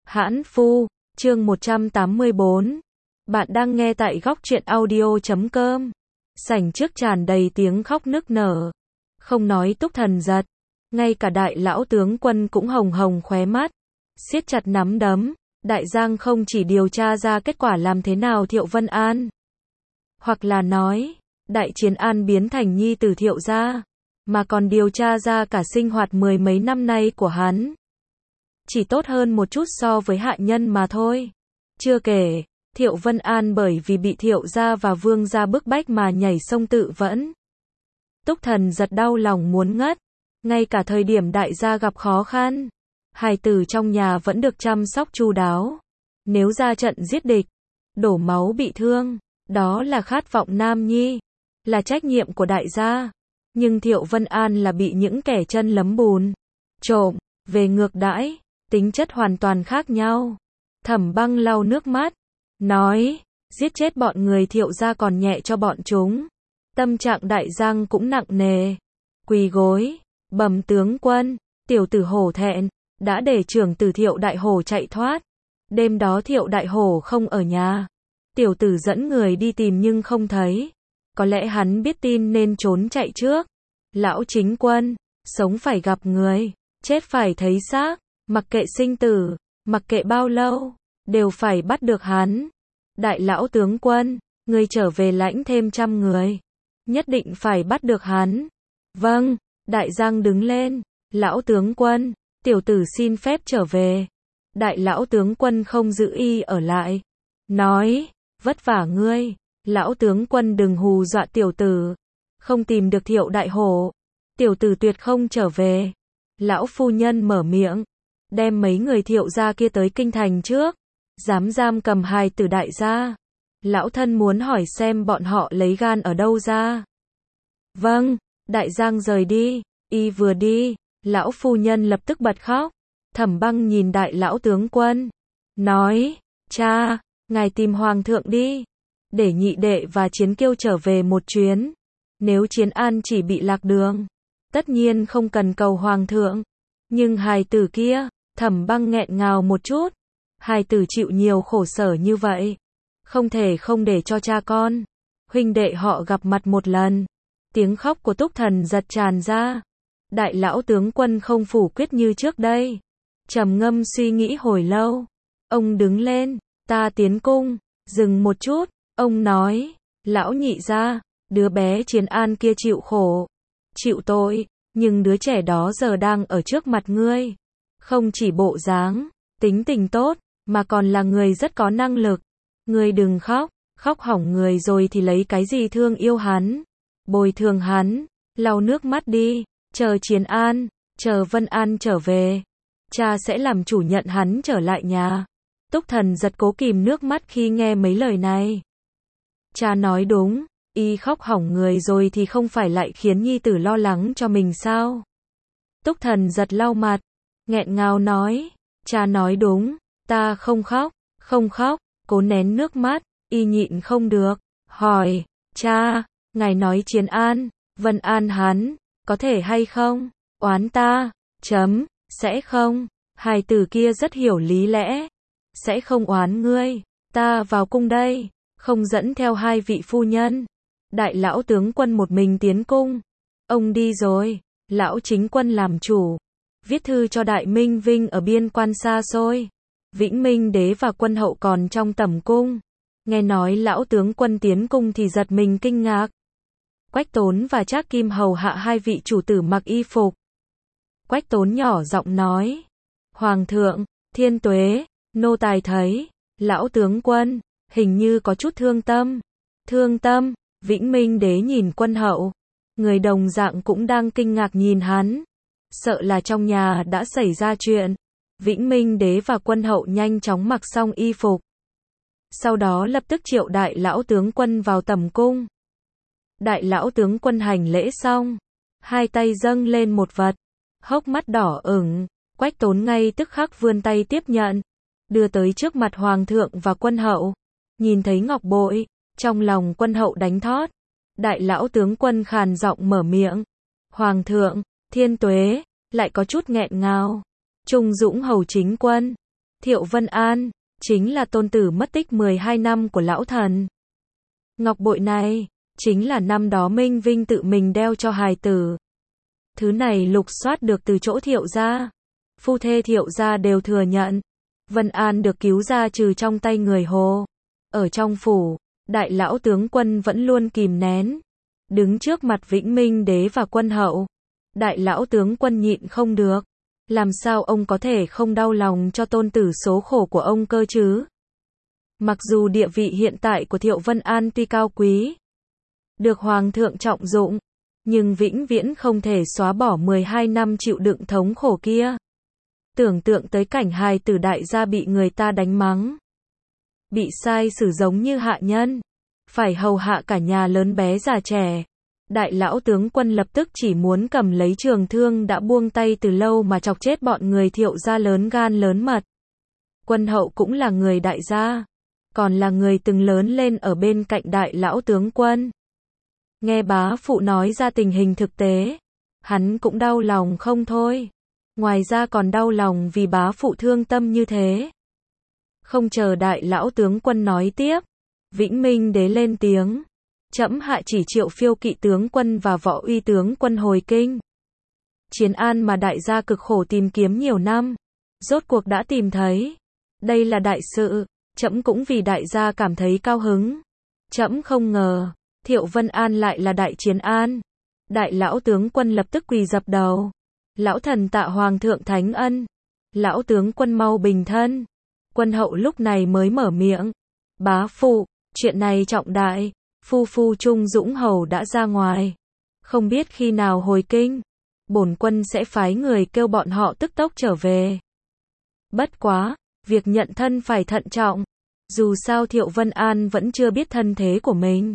Hãn Phu, chương 184. Bạn đang nghe tại góc truyện audio.com. Sảnh trước tràn đầy tiếng khóc nức nở. Không nói Túc Thần Giật, ngay cả đại lão tướng quân cũng hồng hồng khóe mắt, siết chặt nắm đấm. Đại Giang không chỉ điều tra ra kết quả làm thế nào Thiệu Vân An, hoặc là nói, Đại Chiến An biến thành nhi tử Thiệu gia, mà còn điều tra ra cả sinh hoạt mười mấy năm nay của hắn. Chỉ tốt hơn một chút so với hạ nhân mà thôi. Chưa kể, Thiệu Vân An bởi vì bị Thiệu gia và Vương gia bức bách mà nhảy sông tự vẫn. Túc Thần Giật đau lòng muốn ngất. Ngay cả thời điểm đại gia gặp khó khăn, hài tử trong nhà vẫn được chăm sóc chu đáo. Nếu ra trận giết địch, đổ máu bị thương, đó là khát vọng nam nhi, là trách nhiệm của đại gia. Nhưng Thiệu Vân An là bị những kẻ chân lấm bùn, trộm, về ngược đãi, tính chất hoàn toàn khác nhau. Thẩm Băng lau nước mắt, nói, giết chết bọn người Thiệu gia còn nhẹ cho bọn chúng. Tâm trạng Đại Giang cũng nặng nề, quỳ gối, bẩm tướng quân, tiểu tử hổ thẹn, đã để trưởng tử Thiệu Đại Hổ chạy thoát. Đêm đó Thiệu Đại Hổ không ở nhà, tiểu tử dẫn người đi tìm nhưng không thấy. Có lẽ hắn biết tin nên trốn chạy trước. Lão chính quân, sống phải gặp người, chết phải thấy xác, mặc kệ sinh tử, mặc kệ bao lâu, đều phải bắt được hắn. Đại lão tướng quân, người trở về lãnh thêm 100 người, nhất định phải bắt được hắn. Vâng. Đại Giang đứng lên, lão tướng quân, tiểu tử xin phép trở về. Đại lão tướng quân không giữ y ở lại, nói, vất vả ngươi, lão tướng quân đừng hù dọa tiểu tử. Không tìm được Thiệu Đại Hổ, tiểu tử tuyệt không trở về. Lão phu nhân mở miệng, đem mấy người Thiệu gia kia tới kinh thành trước, dám giam cầm hài tử đại gia. Lão thân muốn hỏi xem bọn họ lấy gan ở đâu ra. Vâng. Đại Giang rời đi, y vừa đi, lão phu nhân lập tức bật khóc. Thẩm Băng nhìn đại lão tướng quân, nói, cha, ngài tìm hoàng thượng đi, để nhị đệ và Chiến Kiêu trở về một chuyến. Nếu Chiến An chỉ bị lạc đường, tất nhiên không cần cầu hoàng thượng. Nhưng hài tử kia, Thẩm Băng nghẹn ngào một chút, hài tử chịu nhiều khổ sở như vậy, không thể không để cho cha con, huynh đệ họ gặp mặt một lần. Tiếng khóc của Túc Thần Giật tràn ra. Đại lão tướng quân không phủ quyết như trước đây, trầm ngâm suy nghĩ hồi lâu. Ông đứng lên, ta tiến cung. Dừng một chút, ông nói, lão nhị gia, đứa bé Chiến An kia chịu khổ, chịu tội, nhưng đứa trẻ đó giờ đang ở trước mặt ngươi. Không chỉ bộ dáng, tính tình tốt, mà còn là người rất có năng lực. Ngươi đừng khóc, khóc hỏng người rồi thì lấy cái gì thương yêu hắn, bồi thường hắn. Lau nước mắt đi, chờ Chiến An, chờ Vân An trở về, cha sẽ làm chủ nhận hắn trở lại nhà. Túc Thần Giật cố kìm nước mắt khi nghe mấy lời này. Cha nói đúng, y khóc hỏng người rồi thì không phải lại khiến nhi tử lo lắng cho mình sao? Túc Thần Giật lau mặt, nghẹn ngào nói, cha nói đúng, ta không khóc, không khóc. Cố nén nước mắt, y nhịn không được, hỏi, cha, ngài nói Chiến An, Vân An hắn, có thể hay không, oán ta, sẽ không, hài tử kia rất hiểu lý lẽ, sẽ không oán ngươi, ta vào cung đây, không dẫn theo hai vị phu nhân. Đại lão tướng quân một mình tiến cung, ông đi rồi, lão chính quân làm chủ, viết thư cho Đại Minh Vinh ở biên quan xa xôi. Vĩnh Minh đế và quân hậu còn trong tẩm cung, nghe nói lão tướng quân tiến cung thì giật mình kinh ngạc. Quách Tốn và Trác Kim hầu hạ hai vị chủ tử mặc y phục. Quách Tốn nhỏ giọng nói, hoàng thượng, thiên tuế, nô tài thấy, lão tướng quân, hình như có chút thương tâm. Thương tâm? Vĩnh Minh đế nhìn quân hậu, người đồng dạng cũng đang kinh ngạc nhìn hắn, sợ là trong nhà đã xảy ra chuyện. Vĩnh Minh đế và quân hậu nhanh chóng mặc xong y phục, sau đó lập tức triệu đại lão tướng quân vào tẩm cung. Đại lão tướng quân hành lễ xong, hai tay dâng lên một vật, hốc mắt đỏ ửng. Quách Tốn ngay tức khắc vươn tay tiếp nhận, đưa tới trước mặt hoàng thượng và quân hậu. Nhìn thấy ngọc bội, trong lòng quân hậu đánh thót. Đại lão tướng quân khàn giọng mở miệng, hoàng thượng, thiên tuế, lại có chút nghẹn ngào. Trung Dũng hầu chính quân, Thiệu Vân An, chính là tôn tử mất tích 12 năm của lão thần. Ngọc bội này, chính là năm đó Minh Vinh tự mình đeo cho hài tử. Thứ này lục soát được từ chỗ Thiệu gia. Phu thê Thiệu gia đều thừa nhận. Vân An được cứu ra trừ trong tay người Hồ. Ở trong phủ, đại lão tướng quân vẫn luôn kìm nén. Đứng trước mặt Vĩnh Minh đế và quân hậu. Đại lão tướng quân nhịn không được. Làm sao ông có thể không đau lòng cho tôn tử số khổ của ông cơ chứ? Mặc dù địa vị hiện tại của Thiệu Vân An tuy cao quý, được Hoàng thượng trọng dụng, nhưng vĩnh viễn không thể xóa bỏ 12 năm chịu đựng thống khổ kia. Tưởng tượng tới cảnh hài tử đại gia bị người ta đánh mắng, bị sai xử giống như hạ nhân, phải hầu hạ cả nhà lớn bé già trẻ. Đại lão tướng quân lập tức chỉ muốn cầm lấy trường thương đã buông tay từ lâu mà chọc chết bọn người Thiệu gia lớn gan lớn mật. Quân hậu cũng là người đại gia, còn là người từng lớn lên ở bên cạnh đại lão tướng quân. Nghe bá phụ nói ra tình hình thực tế, hắn cũng đau lòng không thôi. Ngoài ra còn đau lòng vì bá phụ thương tâm như thế. Không chờ đại lão tướng quân nói tiếp, Vĩnh Minh đế lên tiếng. Trẫm hạ chỉ Triệu Phiêu kỵ tướng quân và Võ Uy tướng quân hồi kinh. Chiến an mà đại gia cực khổ tìm kiếm nhiều năm, rốt cuộc đã tìm thấy. Đây là đại sự, trẫm cũng vì đại gia cảm thấy cao hứng. Trẫm không ngờ, Thiệu Vân An lại là đại chiến an. Đại lão tướng quân lập tức quỳ dập đầu. Lão thần tạ Hoàng thượng thánh ân. Lão tướng quân mau bình thân. Quân hậu lúc này mới mở miệng. Bá phụ, chuyện này trọng đại. Phu Trung Dũng Hầu đã ra ngoài, không biết khi nào hồi kinh, bổn quân sẽ phái người kêu bọn họ tức tốc trở về. Bất quá, việc nhận thân phải thận trọng, dù sao Thiệu Vân An vẫn chưa biết thân thế của mình.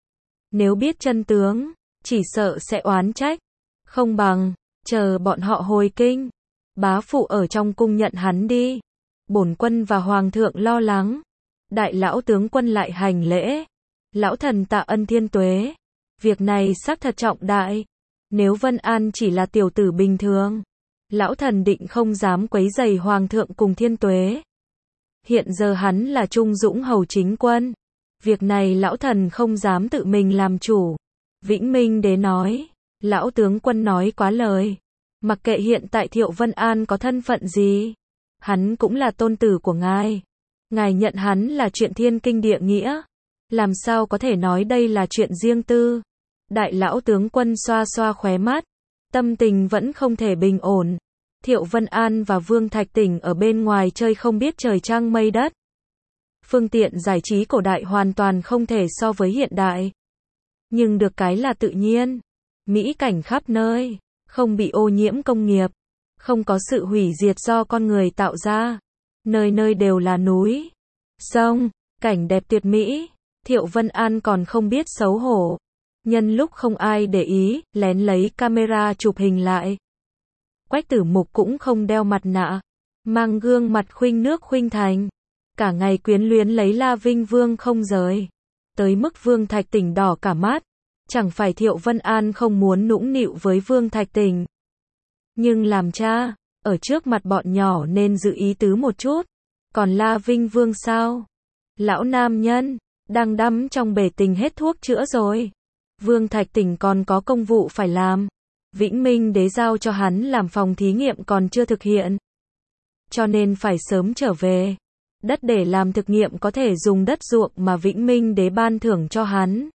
Nếu biết chân tướng, chỉ sợ sẽ oán trách, không bằng, chờ bọn họ hồi kinh, bá phụ ở trong cung nhận hắn đi. Bổn quân và Hoàng thượng lo lắng. Đại lão tướng quân lại hành lễ. Lão thần tạ ân thiên tuế. Việc này xác thật trọng đại. Nếu Vân An chỉ là tiểu tử bình thường, lão thần định không dám quấy rầy Hoàng thượng cùng thiên tuế. Hiện giờ hắn là Trung Dũng Hầu chính quân. Việc này lão thần không dám tự mình làm chủ. Vĩnh Minh đế nói. Lão tướng quân nói quá lời. Mặc kệ hiện tại Thiệu Vân An có thân phận gì, hắn cũng là tôn tử của ngài. Ngài nhận hắn là chuyện thiên kinh địa nghĩa. Làm sao có thể nói đây là chuyện riêng tư? Đại lão tướng quân xoa xoa khóe mắt. Tâm tình vẫn không thể bình ổn. Thiệu Vân An và Vương Thạch Tỉnh ở bên ngoài chơi không biết trời trăng mây đất. Phương tiện giải trí cổ đại hoàn toàn không thể so với hiện đại. Nhưng được cái là tự nhiên. Mỹ cảnh khắp nơi. Không bị ô nhiễm công nghiệp. Không có sự hủy diệt do con người tạo ra. Nơi nơi đều là núi, sông, cảnh đẹp tuyệt mỹ. Thiệu Vân An còn không biết xấu hổ. Nhân lúc không ai để ý, lén lấy camera chụp hình lại. Quách Tử Mục cũng không đeo mặt nạ, mang gương mặt khuynh nước khuynh thành. Cả ngày quyến luyến lấy La Vinh Vương không rời. Tới mức Vương Thạch Tỉnh đỏ cả mắt. Chẳng phải Thiệu Vân An không muốn nũng nịu với Vương Thạch Tỉnh. Nhưng làm cha, ở trước mặt bọn nhỏ nên giữ ý tứ một chút. Còn La Vinh Vương sao? Lão nam nhân, đang đắm trong bể tình hết thuốc chữa rồi. Vương Thạch Tỉnh còn có công vụ phải làm. Vĩnh Minh đế giao cho hắn làm phòng thí nghiệm còn chưa thực hiện. Cho nên phải sớm trở về. Đất để làm thực nghiệm có thể dùng đất ruộng mà Vĩnh Minh đế ban thưởng cho hắn.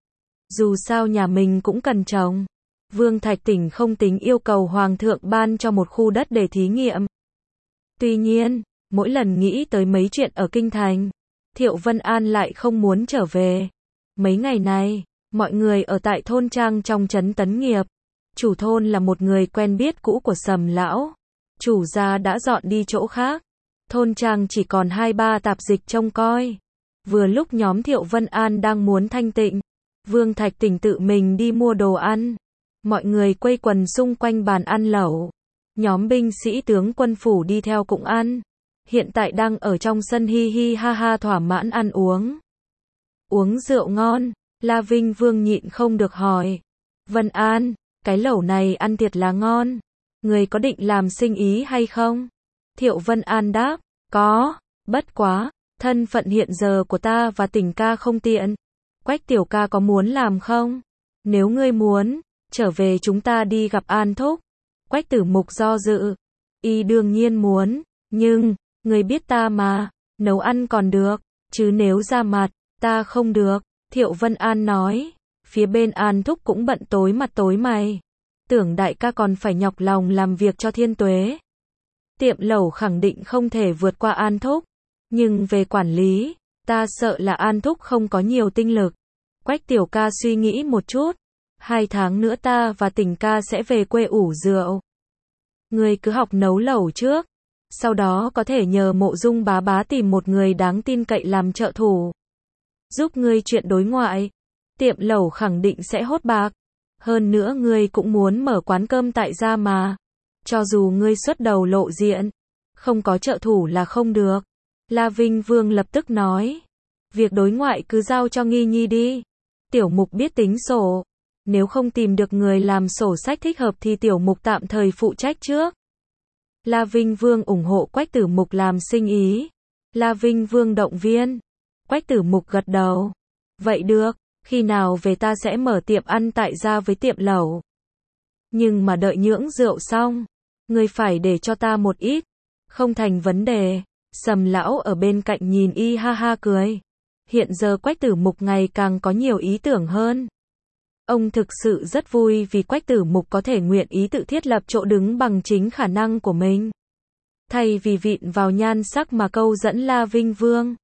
Dù sao nhà mình cũng cần trồng. Vương Thạch Tỉnh không tính yêu cầu Hoàng thượng ban cho một khu đất để thí nghiệm. Tuy nhiên, mỗi lần nghĩ tới mấy chuyện ở Kinh Thành, Thiệu Vân An lại không muốn trở về. Mấy ngày này, mọi người ở tại thôn trang trong trấn Tấn Nghiệp. Chủ thôn là một người quen biết cũ của Sầm lão. Chủ gia đã dọn đi chỗ khác. Thôn trang chỉ còn 2-3 tạp dịch trông coi. Vừa lúc nhóm Thiệu Vân An đang muốn thanh tịnh, Vương Thạch Tỉnh tự mình đi mua đồ ăn. Mọi người quây quần xung quanh bàn ăn lẩu. Nhóm binh sĩ tướng quân phủ đi theo cũng ăn. Hiện tại đang ở trong sân hi hi ha ha thỏa mãn ăn uống. Uống rượu ngon, La Vinh Vương nhịn không được hỏi. Vân An, cái lẩu này ăn thiệt là ngon. Người có định làm sinh ý hay không? Thiệu Vân An đáp, Có, bất quá, thân phận hiện giờ của ta và Tình ca không tiện. Quách tiểu ca có muốn làm không? Nếu ngươi muốn, trở về chúng ta đi gặp An Thúc. Quách Tử Mục do dự. Y đương nhiên muốn, nhưng, ngươi biết ta mà, nấu ăn còn được, chứ nếu ra mặt, ta không được. Thiệu Vân An nói. Phía bên An Thúc cũng bận tối mặt tối mày. Tưởng đại ca còn phải nhọc lòng làm việc cho Thiên Tuế. Tiệm lẩu khẳng định không thể vượt qua An Thúc. Nhưng về quản lý, ta sợ là An Thúc không có nhiều tinh lực. Quách tiểu ca suy nghĩ một chút. 2 tháng nữa ta và Tình ca sẽ về quê ủ rượu. Ngươi cứ học nấu lẩu trước. Sau đó có thể nhờ Mộ Dung bá bá tìm một người đáng tin cậy làm trợ thủ. Giúp ngươi chuyện đối ngoại. Tiệm lẩu khẳng định sẽ hốt bạc. Hơn nữa ngươi cũng muốn mở quán cơm tại gia mà. Cho dù ngươi xuất đầu lộ diện, không có trợ thủ là không được. La Vinh Vương lập tức nói. Việc đối ngoại cứ giao cho Nghi Nhi đi. Tiểu Mục biết tính sổ. Nếu không tìm được người làm sổ sách thích hợp thì Tiểu Mục tạm thời phụ trách trước. La Vinh Vương ủng hộ Quách Tử Mục làm sinh ý. La Vinh Vương động viên. Quách Tử Mục gật đầu. Vậy được, khi nào về ta sẽ mở tiệm ăn tại gia với tiệm lẩu. Nhưng mà đợi nhưỡng rượu xong, ngươi phải để cho ta một ít. Không thành vấn đề. Sầm lão ở bên cạnh nhìn y ha ha cười. Hiện giờ Quách Tử Mục ngày càng có nhiều ý tưởng hơn. Ông thực sự rất vui vì Quách Tử Mục có thể nguyện ý tự thiết lập chỗ đứng bằng chính khả năng của mình. Thay vì vịn vào nhan sắc mà câu dẫn La Vinh Vương.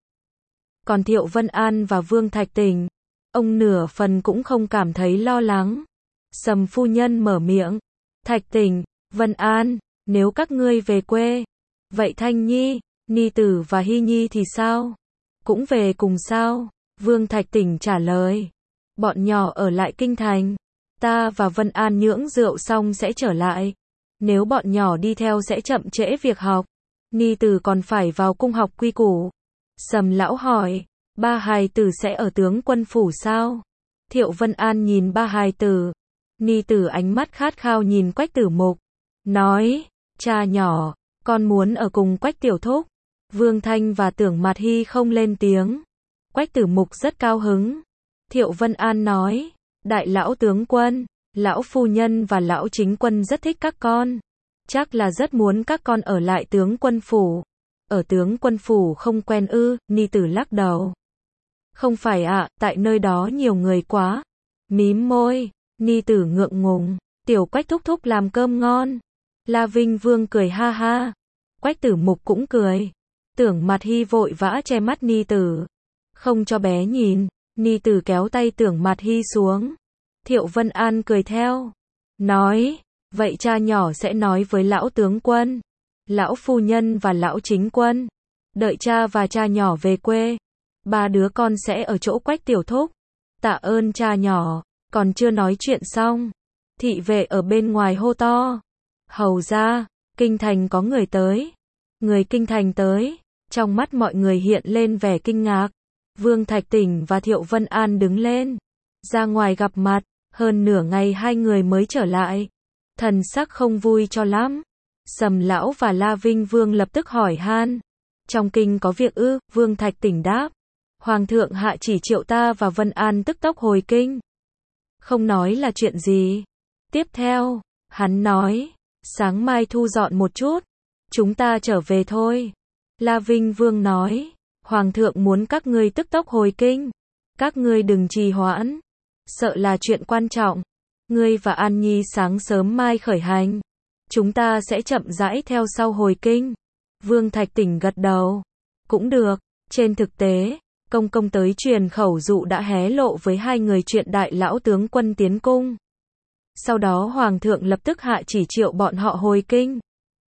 Còn Thiệu Vân An và Vương Thạch Tình, ông nửa phần cũng không cảm thấy lo lắng. Sầm phu nhân mở miệng. Thạch Tình, Vân An, nếu các ngươi về quê, vậy Thanh Nhi, Ni Tử và Hy Nhi thì sao? Cũng về cùng sao? Vương Thạch Tình trả lời. Bọn nhỏ ở lại kinh thành. Ta và Vân An nhưỡng rượu xong sẽ trở lại. Nếu bọn nhỏ đi theo sẽ chậm trễ việc học. Ni Tử còn phải vào cung học quy củ. Sầm lão hỏi. Ba hài tử sẽ ở tướng quân phủ sao? Thiệu Vân An nhìn ba hài tử. Ni Tử ánh mắt khát khao nhìn Quách Tử Mục. Nói. Cha nhỏ, con muốn ở cùng Quách tiểu thúc. Vương Thanh và Tưởng Mạt Hy không lên tiếng. Quách Tử Mục rất cao hứng. Thiệu Vân An nói. Đại lão tướng quân, lão phu nhân và lão chính quân rất thích các con. Chắc là rất muốn các con ở lại tướng quân phủ. Ở tướng quân phủ không quen ư? Ni Tử lắc đầu. Không phải ạ, tại nơi đó nhiều người quá. Mím môi, Ni Tử ngượng ngùng. Tiểu Quách thúc thúc làm cơm ngon. La Vinh Vương cười ha ha. Quách Tử Mục cũng cười. Tưởng Mạt Hy vội vã che mắt Ni Tử. Không cho bé nhìn. Ni Tử kéo tay Tưởng Mạt Hy xuống. Thiệu Vân An cười theo. Nói. Vậy cha nhỏ sẽ nói với lão tướng quân, lão phu nhân và lão chính quân. Đợi cha và cha nhỏ về quê. 3 đứa con sẽ ở chỗ Quách tiểu thúc. Tạ ơn cha nhỏ. Còn chưa nói chuyện xong. Thị vệ ở bên ngoài hô to. Hầu ra, kinh thành có người tới. Người kinh thành tới. Trong mắt mọi người hiện lên vẻ kinh ngạc. Vương Thạch Tỉnh và Thiệu Vân An đứng lên. Ra ngoài gặp mặt. Hơn nửa ngày hai người mới trở lại. Thần sắc không vui cho lắm. Sầm lão và La Vinh Vương lập tức hỏi han. Trong kinh có việc ư? Vương Thạch Tỉnh đáp. Hoàng thượng hạ chỉ triệu ta và Vân An tức tốc hồi kinh. Không nói là chuyện gì. Tiếp theo, hắn nói. Sáng mai thu dọn một chút. Chúng ta trở về thôi. La Vinh Vương nói. Hoàng thượng muốn các ngươi tức tốc hồi kinh. Các ngươi đừng trì hoãn. Sợ là chuyện quan trọng. Ngươi và An Nhi sáng sớm mai khởi hành. Chúng ta sẽ chậm rãi theo sau hồi kinh. Vương Thạch Tỉnh gật đầu. Cũng được. Trên thực tế, công công tới truyền khẩu dụ đã hé lộ với hai người chuyện đại lão tướng quân tiến cung. Sau đó Hoàng thượng lập tức hạ chỉ triệu bọn họ hồi kinh.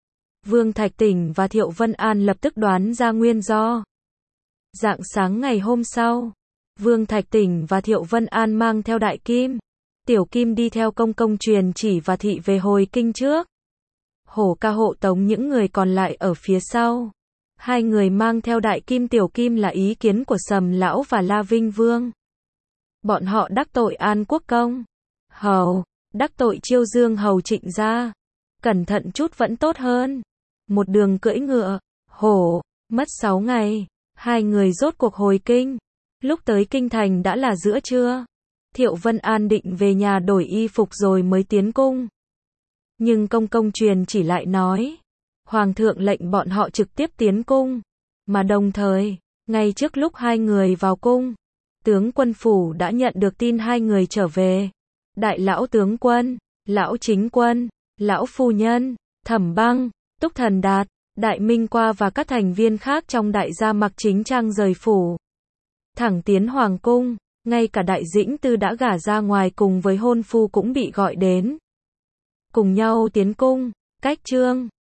Vương Thạch Tỉnh và Thiệu Vân An lập tức đoán ra nguyên do. Rạng sáng ngày hôm sau, Vương Thạch Tỉnh và Thiệu Vân An mang theo Đại Kim. Tiểu Kim đi theo công công truyền chỉ và thị về hồi kinh trước. Hổ ca hộ tống những người còn lại ở phía sau. Hai người mang theo Đại Kim Tiểu Kim là ý kiến của Sầm lão và La Vinh Vương. Bọn họ đắc tội An Quốc công hầu, đắc tội Chiêu Dương hầu Trịnh gia. Cẩn thận chút vẫn tốt hơn. Một đường cưỡi ngựa, hổ, Mất 6 ngày, hai người rốt cuộc hồi kinh. Lúc tới kinh thành đã là giữa trưa. Thiệu Vân An định về nhà đổi y phục rồi mới tiến cung. Nhưng công truyền chỉ lại nói, Hoàng thượng lệnh bọn họ trực tiếp tiến cung. Mà đồng thời, ngay trước lúc hai người vào cung, tướng quân phủ đã nhận được tin hai người trở về. Đại lão tướng quân, lão chính quân, lão phu nhân, Thẩm Băng, Túc Thần Đạt, Đại Minh Qua và các thành viên khác trong đại gia mặc chính trang rời phủ. Thẳng tiến hoàng cung, ngay cả Đại Dĩnh Tư đã gả ra ngoài cùng với hôn phu cũng bị gọi đến. Cùng nhau tiến cung, cách trương.